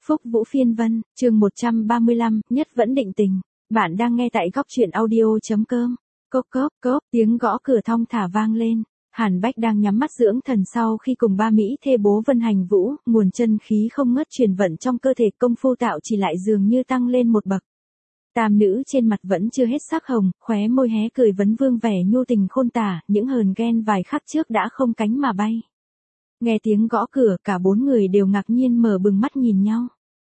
Phúc Vũ Phiên Vân, chương 135, nhất vẫn định tình. Bạn đang nghe tại góc truyện audio.com. Cốc cốc cốc, tiếng gõ cửa thong thả vang lên. Hàn Bách đang nhắm mắt dưỡng thần sau khi cùng ba Mỹ thê bố Vân Hành Vũ, nguồn chân khí không ngớt truyền vận trong cơ thể, công phu tạo chỉ lại dường như tăng lên một bậc. Tam nữ trên mặt vẫn chưa hết sắc hồng, khóe môi hé cười vấn vương vẻ nhu tình khôn tả, những hờn ghen vài khắc trước đã không cánh mà bay. Nghe tiếng gõ cửa, cả bốn người đều ngạc nhiên mở bừng mắt nhìn nhau.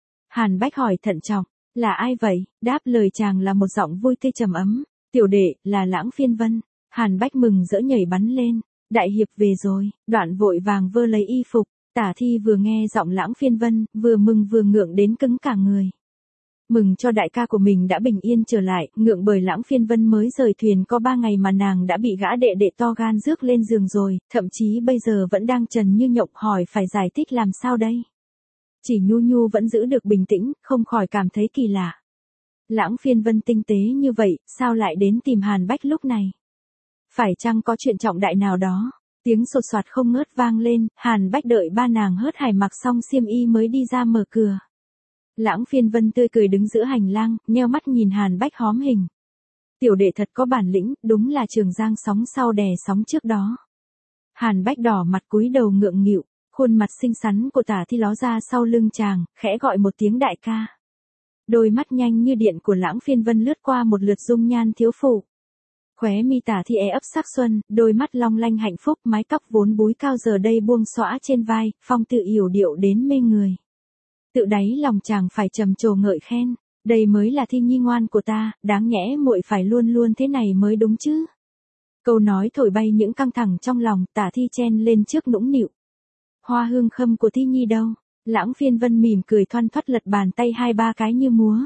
Hàn Bách hỏi thận trọng, là ai vậy? Đáp lời chàng là một giọng vui tươi trầm ấm, tiểu đệ, là Lãng Phiên Vân. Hàn Bách mừng rỡ nhảy bắn lên, đại hiệp về rồi, đoạn vội vàng vơ lấy y phục. Tả Thi vừa nghe giọng Lãng Phiên Vân, vừa mừng vừa ngượng đến cứng cả người. Mừng cho đại ca của mình đã bình yên trở lại, ngượng bởi Lãng Phiên Vân mới rời thuyền có 3 ngày mà nàng đã bị gã đệ đệ to gan rước lên giường rồi, thậm chí bây giờ vẫn đang trần như nhộng, hỏi phải giải thích làm sao đây. Chỉ Nhu Nhu vẫn giữ được bình tĩnh, không khỏi cảm thấy kỳ lạ. Lãng Phiên Vân tinh tế như vậy, sao lại đến tìm Hàn Bách lúc này? Phải chăng có chuyện trọng đại nào đó? Tiếng sột soạt không ngớt vang lên, Hàn Bách đợi ba nàng hớt hải mặc xong xiêm y mới đi ra mở cửa. Lãng Phiên Vân tươi cười đứng giữa hành lang, nheo mắt nhìn Hàn Bách hóm hình. Tiểu đệ thật có bản lĩnh, đúng là Trường Giang sóng sau đè sóng trước đó. Hàn Bách đỏ mặt cúi đầu ngượng nghịu, khuôn mặt xinh xắn của Tả Thi ló ra sau lưng chàng, khẽ gọi một tiếng đại ca. Đôi mắt nhanh như điện của Lãng Phiên Vân lướt qua một lượt dung nhan thiếu phụ. Khóe mi Tả Thi ấp sắc xuân, đôi mắt long lanh hạnh phúc, mái tóc vốn búi cao giờ đây buông xõa trên vai, phong tự yểu điệu đến mê người. Tự đáy lòng chàng phải trầm trồ ngợi khen, đây mới là Thi nhi ngoan của ta, đáng nhẽ muội phải luôn luôn thế này mới đúng chứ. Câu nói thổi bay những căng thẳng trong lòng, Tả Thi chen lên trước nũng nịu. Hoa hương khâm của Thi nhi đâu? Lãng Phiên Vân mỉm cười thoăn thoắt lật bàn tay 2-3 cái như múa.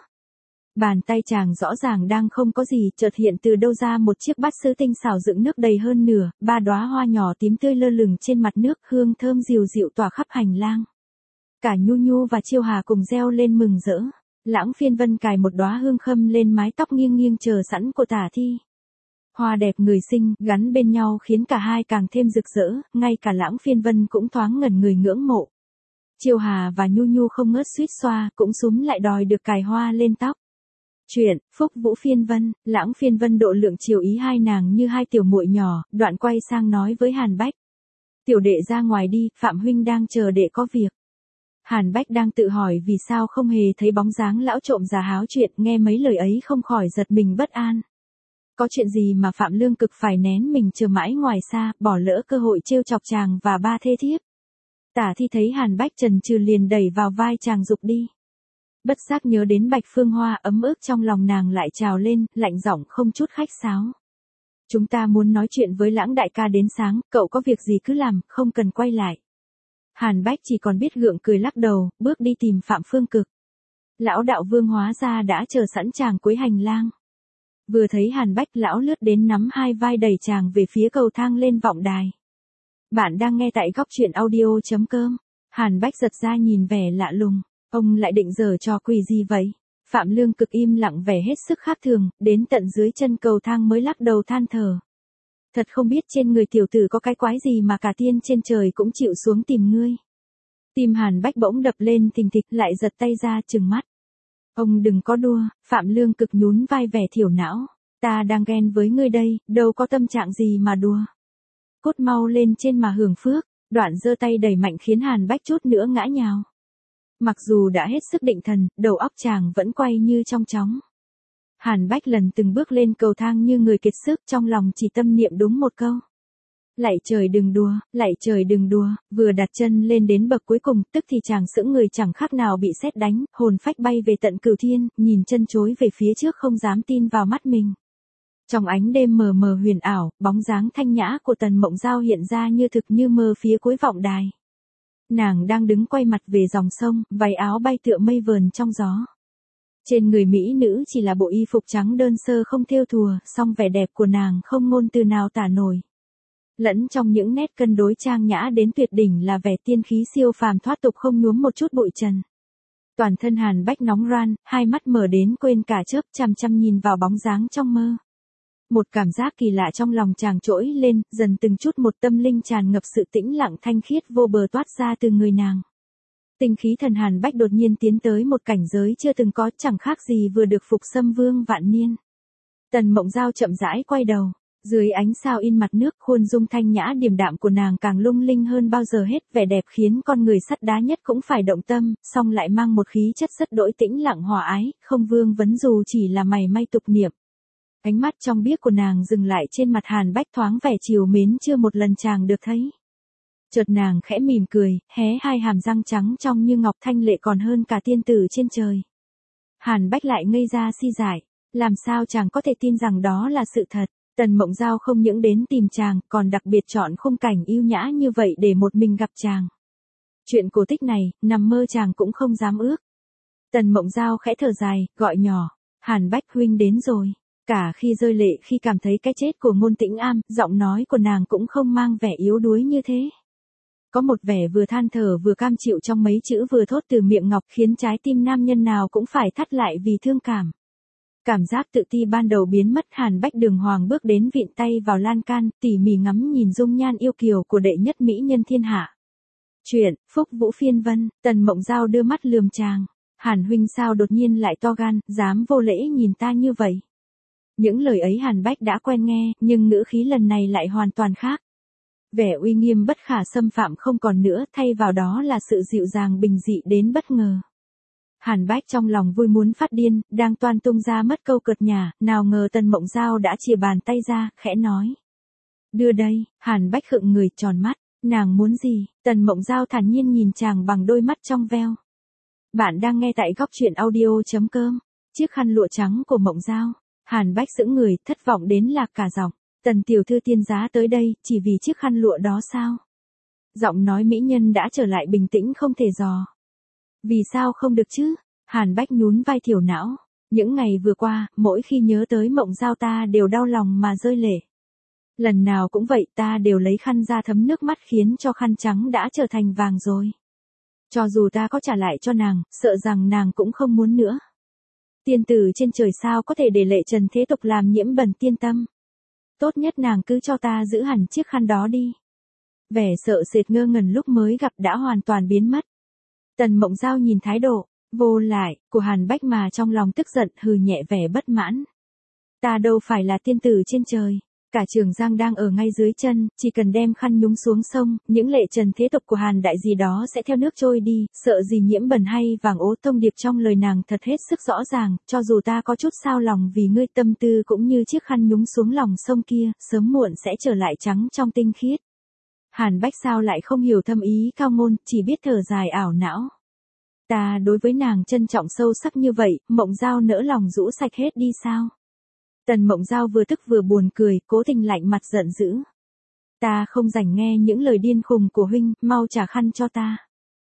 Bàn tay chàng rõ ràng đang không có gì, chợt hiện từ đâu ra một chiếc bát sứ tinh xảo dựng nước đầy hơn nửa, 3 đóa hoa nhỏ tím tươi lơ lửng trên mặt nước, hương thơm dịu dịu tỏa khắp hành lang. Cả Nhu Nhu và Chiêu Hà cùng reo lên mừng rỡ. Lãng Phiên Vân cài một đóa hương khâm lên mái tóc nghiêng nghiêng chờ sẵn của Tả Thi. Hoa đẹp người xinh, gắn bên nhau khiến cả hai càng thêm rực rỡ, ngay cả Lãng Phiên Vân cũng thoáng ngẩn người ngưỡng mộ. Chiêu Hà và Nhu Nhu không ngớt suýt xoa, cũng súm lại đòi được cài hoa lên tóc. Chuyện, Phúc Vũ Phiên Vân, Lãng Phiên Vân độ lượng chiều ý hai nàng như hai tiểu muội nhỏ, đoạn quay sang nói với Hàn Bách. Tiểu đệ ra ngoài đi, Phạm huynh đang chờ đệ có việc. Hàn Bách đang tự hỏi vì sao không hề thấy bóng dáng lão trộm già háo chuyện, nghe mấy lời ấy không khỏi giật mình bất an. Có chuyện gì mà Phạm Lương Cực phải nén mình chờ mãi ngoài xa, bỏ lỡ cơ hội trêu chọc chàng và ba thê thiếp. Tả Thi thấy Hàn Bách chần chừ liền đẩy vào vai chàng giục đi. Bất giác nhớ đến Bạch Phương Hoa, ấm ức trong lòng nàng lại trào lên, lạnh giọng không chút khách sáo. Chúng ta muốn nói chuyện với Lãng đại ca đến sáng, cậu có việc gì cứ làm, không cần quay lại. Hàn Bách chỉ còn biết gượng cười lắc đầu, bước đi tìm Phạm Phương Cực. Lão đạo vương hóa ra đã chờ sẵn chàng cuối hành lang. Vừa thấy Hàn Bách, lão lướt đến nắm hai vai đẩy chàng về phía cầu thang lên vọng đài. Bạn đang nghe tại góc truyện audio.com. Hàn Bách giật ra nhìn vẻ lạ lùng. Ông lại định giở trò quỷ gì vậy? Phạm Lương Cực im lặng vẻ hết sức khác thường, đến tận dưới chân cầu thang mới lắc đầu than thở. Thật không biết trên người tiểu tử có cái quái gì mà cả tiên trên trời cũng chịu xuống tìm ngươi. Tim Hàn Bách bỗng đập lên thình thịch, lại giật tay ra trừng mắt. Ông đừng có đùa, Phạm Lương Cực nhún vai vẻ thiểu não. Ta đang ghen với ngươi đây, đâu có tâm trạng gì mà đùa. Cút mau lên trên mà hưởng phước, đoạn giơ tay đẩy mạnh khiến Hàn Bách chút nữa ngã nhào. Mặc dù đã hết sức định thần, đầu óc chàng vẫn quay như trong chóng. Hàn Bách lần từng bước lên cầu thang như người kiệt sức, trong lòng chỉ tâm niệm đúng một câu. Lạy trời đừng đùa, lạy trời đừng đùa, vừa đặt chân lên đến bậc cuối cùng, tức thì chàng sững người chẳng khác nào bị sét đánh, hồn phách bay về tận cửu thiên, nhìn chân chối về phía trước không dám tin vào mắt mình. Trong ánh đêm mờ mờ huyền ảo, bóng dáng thanh nhã của Tần Mộng Giao hiện ra như thực như mơ phía cuối vọng đài. Nàng đang đứng quay mặt về dòng sông, váy áo bay tựa mây vờn trong gió. Trên người mỹ nữ chỉ là bộ y phục trắng đơn sơ không thêu thùa, song vẻ đẹp của nàng không ngôn từ nào tả nổi. Lẫn trong những nét cân đối trang nhã đến tuyệt đỉnh là vẻ tiên khí siêu phàm thoát tục không nhuốm một chút bụi trần. Toàn thân Hàn Bách nóng ran, hai mắt mở đến quên cả chớp, chằm chằm nhìn vào bóng dáng trong mơ. Một cảm giác kỳ lạ trong lòng chàng trỗi lên, dần từng chút một tâm linh tràn ngập sự tĩnh lặng thanh khiết vô bờ toát ra từ người nàng. Tinh khí thần Hàn Bách đột nhiên tiến tới một cảnh giới chưa từng có, chẳng khác gì vừa được phục xâm vương vạn niên. Tần Mộng Giao chậm rãi quay đầu. Dưới ánh sao in mặt nước, khuôn dung thanh nhã điềm đạm của nàng càng lung linh hơn bao giờ hết, vẻ đẹp khiến con người sắt đá nhất cũng phải động tâm, song lại mang một khí chất rất đỗi tĩnh lặng hòa ái, không vương vấn dù chỉ là mày may tục niệm. Ánh mắt trong biếc của nàng dừng lại trên mặt Hàn Bách, thoáng vẻ trìu mến chưa một lần chàng được thấy. Chợt nàng khẽ mỉm cười, hé hai hàm răng trắng trong như ngọc thanh lệ còn hơn cả tiên tử trên trời. Hàn Bách lại ngây ra si dại, làm sao chàng có thể tin rằng đó là sự thật. Tần Mộng Giao không những đến tìm chàng, còn đặc biệt chọn khung cảnh yêu nhã như vậy để một mình gặp chàng. Chuyện cổ tích này, nằm mơ chàng cũng không dám ước. Tần Mộng Giao khẽ thở dài, gọi nhỏ, Hàn Bách huynh đến rồi. Cả khi rơi lệ khi cảm thấy cái chết của Ngôn Tĩnh Am, giọng nói của nàng cũng không mang vẻ yếu đuối như thế. Có một vẻ vừa than thở vừa cam chịu trong mấy chữ vừa thốt từ miệng ngọc, khiến trái tim nam nhân nào cũng phải thắt lại vì thương cảm. Cảm giác tự ti ban đầu biến mất, Hàn Bách đường hoàng bước đến vịn tay vào lan can, tỉ mỉ ngắm nhìn dung nhan yêu kiều của đệ nhất mỹ nhân thiên hạ. Chuyện, Phúc Vũ Phiên Vân, Tần Mộng Giao đưa mắt lườm chàng. Hàn huynh sao đột nhiên lại to gan, dám vô lễ nhìn ta như vậy. Những lời ấy Hàn Bách đã quen nghe, nhưng ngữ khí lần này lại hoàn toàn khác. Vẻ uy nghiêm bất khả xâm phạm không còn nữa, thay vào đó là sự dịu dàng bình dị đến bất ngờ. Hàn Bách trong lòng vui muốn phát điên, đang toan tung ra mất câu cợt nhả, nào ngờ Tần Mộng Giao đã chìa bàn tay ra, khẽ nói. Đưa đây. Hàn Bách khựng người tròn mắt, nàng muốn gì? Tần Mộng Giao thản nhiên nhìn chàng bằng đôi mắt trong veo. Bạn đang nghe tại góc truyện audio.com. Chiếc khăn lụa trắng của Mộng Giao. Hàn Bách sững người, thất vọng đến lạc cả giọng. Tần tiểu thư tiên giá tới đây, chỉ vì chiếc khăn lụa đó sao? Giọng nói mỹ nhân đã trở lại bình tĩnh không thể dò. Vì sao không được chứ? Hàn Bách nhún vai thiểu não. Những ngày vừa qua, mỗi khi nhớ tới Mộng Giao ta đều đau lòng mà rơi lệ. Lần nào cũng vậy, ta đều lấy khăn ra thấm nước mắt khiến cho khăn trắng đã trở thành vàng rồi. Cho dù ta có trả lại cho nàng, sợ rằng nàng cũng không muốn nữa. Tiên tử trên trời sao có thể để lệ trần thế tục làm nhiễm bẩn tiên tâm. Tốt nhất nàng cứ cho ta giữ hẳn chiếc khăn đó đi. Vẻ sợ sệt ngơ ngẩn lúc mới gặp đã hoàn toàn biến mất. Tần Mộng Giao nhìn thái độ vô lại của Hàn Bách mà trong lòng tức giận, hừ nhẹ vẻ bất mãn. Ta đâu phải là tiên tử trên trời, cả Trường Giang đang ở ngay dưới chân, chỉ cần đem khăn nhúng xuống sông, những lệ trần thế tục của Hàn đại gì đó sẽ theo nước trôi đi, sợ gì nhiễm bẩn hay vàng ố. Thông điệp trong lời nàng thật hết sức rõ ràng, cho dù ta có chút sao lòng vì ngươi, tâm tư cũng như chiếc khăn nhúng xuống lòng sông kia, sớm muộn sẽ trở lại trắng trong tinh khiết. Hàn Bách sao lại không hiểu thâm ý cao ngôn, chỉ biết thở dài ảo não. Ta đối với nàng trân trọng sâu sắc như vậy, Mộng Giao nỡ lòng rũ sạch hết đi sao? Tần Mộng Giao vừa tức vừa buồn cười, cố tình lạnh mặt giận dữ. Ta không rảnh nghe những lời điên khùng của huynh, mau trả khăn cho ta.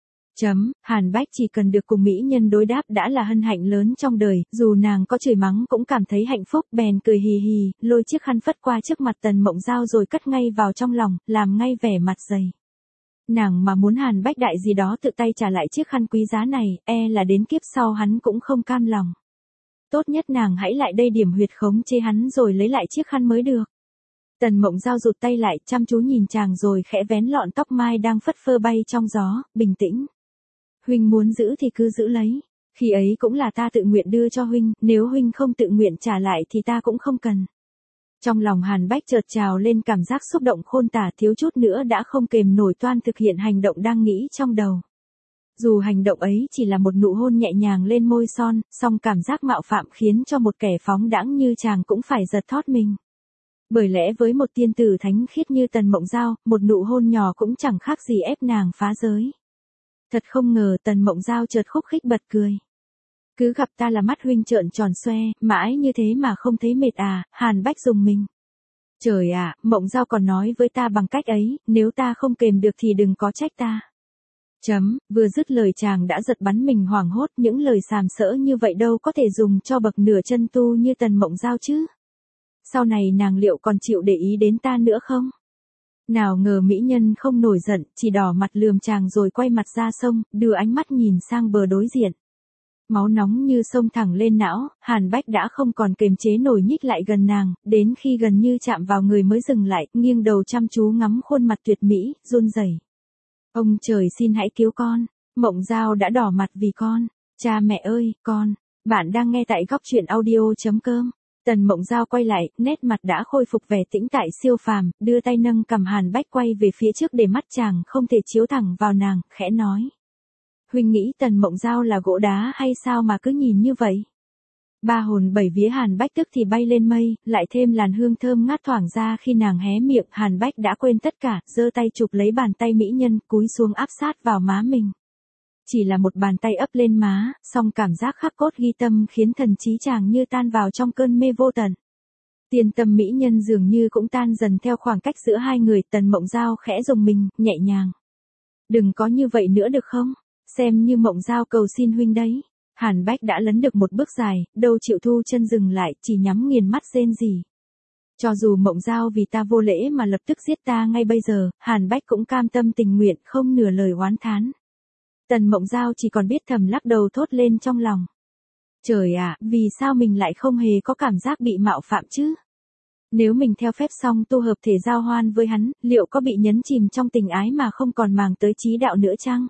Hàn Bách chỉ cần được cùng mỹ nhân đối đáp đã là hân hạnh lớn trong đời, dù nàng có chửi mắng cũng cảm thấy hạnh phúc, bèn cười hì hì, lôi chiếc khăn phất qua trước mặt Tần Mộng Giao rồi cất ngay vào trong lòng, làm ngay vẻ mặt dày. Nàng mà muốn Hàn Bách đại gì đó tự tay trả lại chiếc khăn quý giá này, e là đến kiếp sau hắn cũng không cam lòng. Tốt nhất nàng hãy lại đây điểm huyệt khống chế hắn rồi lấy lại chiếc khăn mới được. Tần Mộng Giao rụt tay lại, chăm chú nhìn chàng rồi khẽ vén lọn tóc mai đang phất phơ bay trong gió, bình tĩnh. Huynh muốn giữ thì cứ giữ lấy. Khi ấy cũng là ta tự nguyện đưa cho huynh, nếu huynh không tự nguyện trả lại thì ta cũng không cần. Trong lòng Hàn Bách chợt trào lên cảm giác xúc động khôn tả, thiếu chút nữa đã không kềm nổi toan thực hiện hành động đang nghĩ trong đầu. Dù hành động ấy chỉ là một nụ hôn nhẹ nhàng lên môi son, song cảm giác mạo phạm khiến cho một kẻ phóng đãng như chàng cũng phải giật thót mình. Bởi lẽ với một tiên tử thánh khiết như Tần Mộng Giao, một nụ hôn nhỏ cũng chẳng khác gì ép nàng phá giới. Thật không ngờ Tần Mộng Giao chợt khúc khích bật cười. Cứ gặp ta là mắt huynh trợn tròn xoe, mãi như thế mà không thấy mệt à? Hàn Bách rùng mình. Trời ạ, Mộng Giao còn nói với ta bằng cách ấy, nếu ta không kềm được thì đừng có trách ta. Vừa dứt lời chàng đã giật bắn mình hoảng hốt, những lời sàm sỡ như vậy đâu có thể dùng cho bậc nửa chân tu như Tần Mộng Giao chứ. Sau này nàng liệu còn chịu để ý đến ta nữa không? Nào ngờ mỹ nhân không nổi giận, chỉ đỏ mặt lườm chàng rồi quay mặt ra sông, đưa ánh mắt nhìn sang bờ đối diện. Máu nóng như sông thẳng lên não, Hàn Bách đã không còn kềm chế nổi nhích lại gần nàng, đến khi gần như chạm vào người mới dừng lại, nghiêng đầu chăm chú ngắm khuôn mặt tuyệt mỹ, run rẩy. Ông trời xin hãy cứu con. Mộng Giao đã đỏ mặt vì con. Cha mẹ ơi, con. Bạn đang nghe tại góc chuyện audio.com. Tần Mộng Giao quay lại, nét mặt đã khôi phục vẻ tĩnh tại siêu phàm, đưa tay nâng cầm Hàn Bách quay về phía trước để mắt chàng không thể chiếu thẳng vào nàng, khẽ nói. Huynh nghĩ Tần Mộng Giao là gỗ đá hay sao mà cứ nhìn như vậy? Ba hồn bảy vía Hàn Bách tức thì bay lên mây, lại thêm làn hương thơm ngát thoảng ra khi nàng hé miệng. Hàn Bách đã quên tất cả, giơ tay chụp lấy bàn tay mỹ nhân, cúi xuống áp sát vào má mình. Chỉ là một bàn tay ấp lên má, song cảm giác khắc cốt ghi tâm khiến thần trí chàng như tan vào trong cơn mê vô tận. Tiên tâm mỹ nhân dường như cũng tan dần theo khoảng cách giữa hai người. Tần Mộng Giao khẽ rùng mình, nhẹ nhàng. Đừng có như vậy nữa được không? Xem như Mộng Giao cầu xin huynh đấy. Hàn Bách đã lấn được một bước dài, đâu chịu thu chân dừng lại, chỉ nhắm nghiền mắt rên rỉ. Cho dù Mộng Giao vì ta vô lễ mà lập tức giết ta ngay bây giờ, Hàn Bách cũng cam tâm tình nguyện, không nửa lời oán thán. Tần Mộng Giao chỉ còn biết thầm lắc đầu thốt lên trong lòng. Trời ạ, vì sao mình lại không hề có cảm giác bị mạo phạm chứ? Nếu mình theo phép xong tu hợp thể giao hoan với hắn, liệu có bị nhấn chìm trong tình ái mà không còn màng tới trí đạo nữa chăng?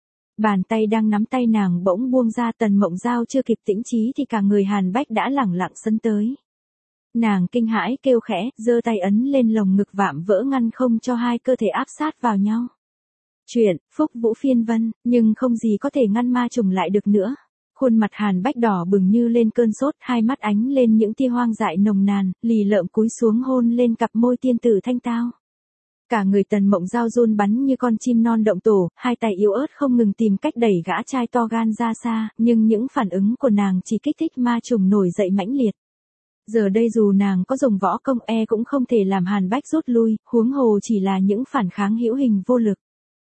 Bàn tay đang nắm tay nàng bỗng buông ra. Tần Mộng Giao chưa kịp tĩnh trí thì cả người Hàn Bách đã lẳng lặng sấn tới. Nàng kinh hãi kêu khẽ, giơ tay ấn lên lồng ngực vạm vỡ ngăn không cho hai cơ thể áp sát vào nhau. Chuyện, Phúc Vũ phiên vân, nhưng không gì có thể ngăn ma trùng lại được nữa. Khuôn mặt Hàn Bách đỏ bừng như lên cơn sốt, hai mắt ánh lên những tia hoang dại nồng nàn, lì lợm cúi xuống hôn lên cặp môi tiên tử thanh tao. Cả người Tần Mộng Giao run bắn như con chim non động tổ, hai tay yếu ớt không ngừng tìm cách đẩy gã trai to gan ra xa, nhưng những phản ứng của nàng chỉ kích thích ma trùng nổi dậy mãnh liệt. Giờ đây dù nàng có dùng võ công cũng không thể làm Hàn Bách rút lui, huống hồ chỉ là những phản kháng hữu hình vô lực.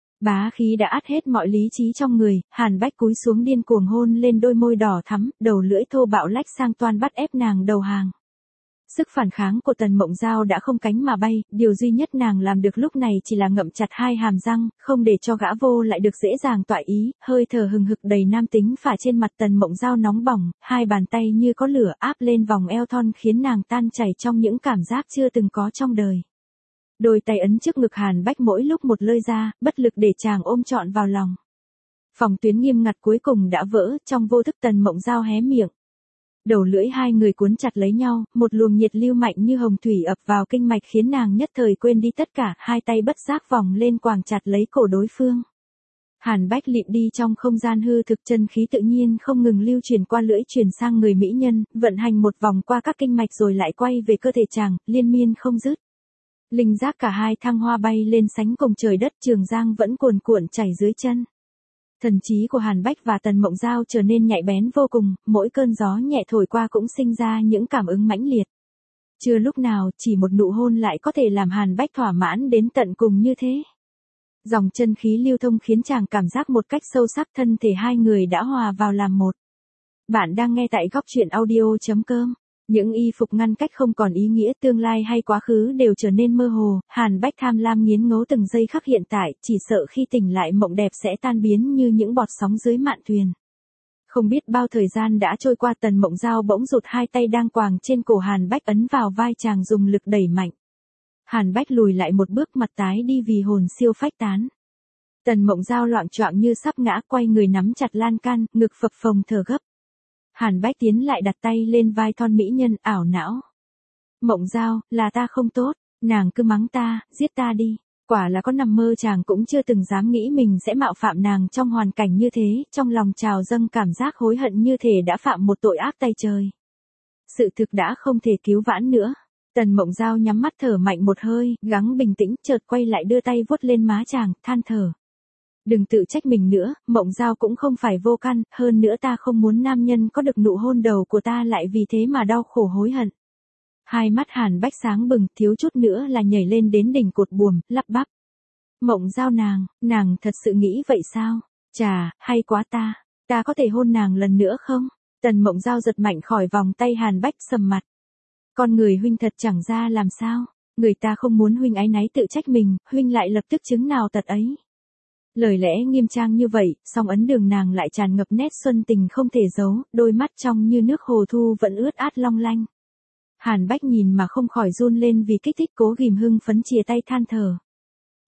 Bá khí đã át hết mọi lý trí trong người, Hàn Bách cúi xuống điên cuồng hôn lên đôi môi đỏ thắm, đầu lưỡi thô bạo lách sang toan bắt ép nàng đầu hàng. Sức phản kháng của Tần Mộng Giao đã không cánh mà bay, điều duy nhất nàng làm được lúc này chỉ là ngậm chặt hai hàm răng, không để cho gã vô lại được dễ dàng tọa ý. Hơi thở hừng hực đầy nam tính phả trên mặt Tần Mộng Giao nóng bỏng, hai bàn tay như có lửa áp lên vòng eo thon khiến nàng tan chảy trong những cảm giác chưa từng có trong đời. Đôi tay ấn trước ngực Hàn Bách mỗi lúc một lơi ra, bất lực để chàng ôm trọn vào lòng. Phòng tuyến nghiêm ngặt cuối cùng đã vỡ, trong vô thức Tần Mộng Giao hé miệng. Đầu lưỡi hai người cuốn chặt lấy nhau, một luồng nhiệt lưu mạnh như hồng thủy ập vào kinh mạch khiến nàng nhất thời quên đi tất cả, hai tay bất giác vòng lên quàng chặt lấy cổ đối phương. Hàn Bách lịm đi trong không gian hư thực, chân khí tự nhiên không ngừng lưu truyền qua lưỡi truyền sang người mỹ nhân, vận hành một vòng qua các kinh mạch rồi lại quay về cơ thể chàng, liên miên không dứt. Linh giác cả hai thăng hoa bay lên sánh cùng trời đất, Trường Giang vẫn cuồn cuộn chảy dưới chân. Thần trí của Hàn Bách và Tần Mộng Giao trở nên nhạy bén vô cùng, mỗi cơn gió nhẹ thổi qua cũng sinh ra những cảm ứng mãnh liệt. Chưa lúc nào chỉ một nụ hôn lại có thể làm Hàn Bách thỏa mãn đến tận cùng như thế. Dòng chân khí lưu thông khiến chàng cảm giác một cách sâu sắc thân thể hai người đã hòa vào làm một. Bạn đang nghe tại góc chuyện audio.com. Những y phục ngăn cách không còn ý nghĩa, tương lai hay quá khứ đều trở nên mơ hồ. Hàn Bách tham lam nghiến ngấu từng giây khắc hiện tại, chỉ sợ khi tỉnh lại mộng đẹp sẽ tan biến như những bọt sóng dưới mạn thuyền. Không biết bao thời gian đã trôi qua, Tần Mộng Giao bỗng rụt hai tay đang quàng trên cổ Hàn Bách ấn vào vai chàng dùng lực đẩy mạnh. Hàn Bách lùi lại một bước, mặt tái đi vì hồn siêu phách tán. Tần Mộng Giao loạng choạng như sắp ngã, quay người nắm chặt lan can, ngực phập phồng thở gấp. Hàn Bách tiến lại đặt tay lên vai thon mỹ nhân, ảo não. Mộng Giao, là ta không tốt, nàng cứ mắng ta, giết ta đi. Quả là có nằm mơ chàng cũng chưa từng dám nghĩ mình sẽ mạo phạm nàng trong hoàn cảnh như thế, trong lòng trào dâng cảm giác hối hận như thể đã phạm một tội ác tày trời. Sự thực đã không thể cứu vãn nữa. Tần Mộng Giao nhắm mắt thở mạnh một hơi, gắng bình tĩnh, chợt quay lại đưa tay vuốt lên má chàng, than thở. Đừng tự trách mình nữa, Mộng Giao cũng không phải vô căn, hơn nữa ta không muốn nam nhân có được nụ hôn đầu của ta lại vì thế mà đau khổ hối hận. Hai mắt Hàn Bách sáng bừng, thiếu chút nữa là nhảy lên đến đỉnh cột buồm, lắp bắp. Mộng Giao nàng thật sự nghĩ vậy sao? Chà, hay quá ta có thể hôn nàng lần nữa không? Tần Mộng Giao giật mạnh khỏi vòng tay Hàn Bách, sầm mặt. Con người huynh thật chẳng ra làm sao, người ta không muốn huynh áy náy tự trách mình, huynh lại lập tức chứng nào tật ấy. Lời lẽ nghiêm trang như vậy, song ấn đường nàng lại tràn ngập nét xuân tình không thể giấu, đôi mắt trong như nước hồ thu vẫn ướt át long lanh. Hàn Bách nhìn mà không khỏi run lên vì kích thích, cố ghìm hưng phấn chìa tay than thở.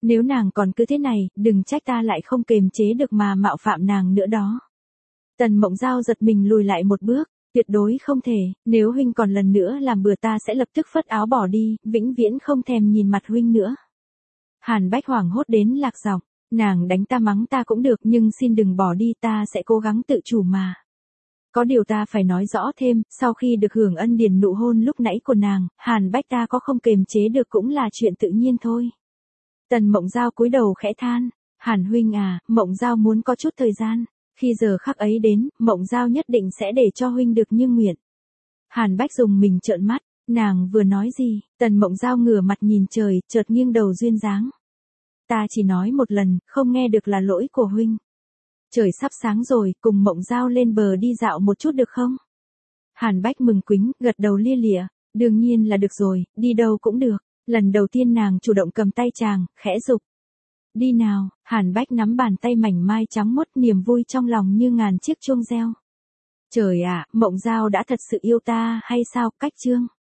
Nếu nàng còn cứ thế này, đừng trách ta lại không kềm chế được mà mạo phạm nàng nữa đó. Tần Mộng Giao giật mình lùi lại một bước, tuyệt đối không thể, nếu huynh còn lần nữa làm bừa ta sẽ lập tức phất áo bỏ đi, vĩnh viễn không thèm nhìn mặt huynh nữa. Hàn Bách hoảng hốt đến lạc giọng, nàng đánh ta mắng ta cũng được nhưng xin đừng bỏ đi, ta sẽ cố gắng tự chủ mà. Có điều ta phải nói rõ thêm, sau khi được hưởng ân điển nụ hôn lúc nãy của nàng, Hàn Bách ta có không kềm chế được cũng là chuyện tự nhiên thôi. Tần Mộng Giao cúi đầu khẽ than, Hàn huynh à, Mộng Giao muốn có chút thời gian, khi giờ khắc ấy đến, Mộng Giao nhất định sẽ để cho huynh được như nguyện. Hàn Bách dùng mình trợn mắt, nàng vừa nói gì, Tần Mộng Giao ngửa mặt nhìn trời, chợt nghiêng đầu duyên dáng. Ta chỉ nói một lần, không nghe được là lỗi của huynh. Trời sắp sáng rồi, cùng Mộng Giao lên bờ đi dạo một chút được không? Hàn Bách mừng quính, gật đầu lia lịa, đương nhiên là được rồi, đi đâu cũng được. Lần đầu tiên nàng chủ động cầm tay chàng, khẽ giục. Đi nào, Hàn Bách nắm bàn tay mảnh mai trắng muốt, niềm vui trong lòng như ngàn chiếc chuông reo. Trời ạ, Mộng Giao đã thật sự yêu ta hay sao, Cách Chương?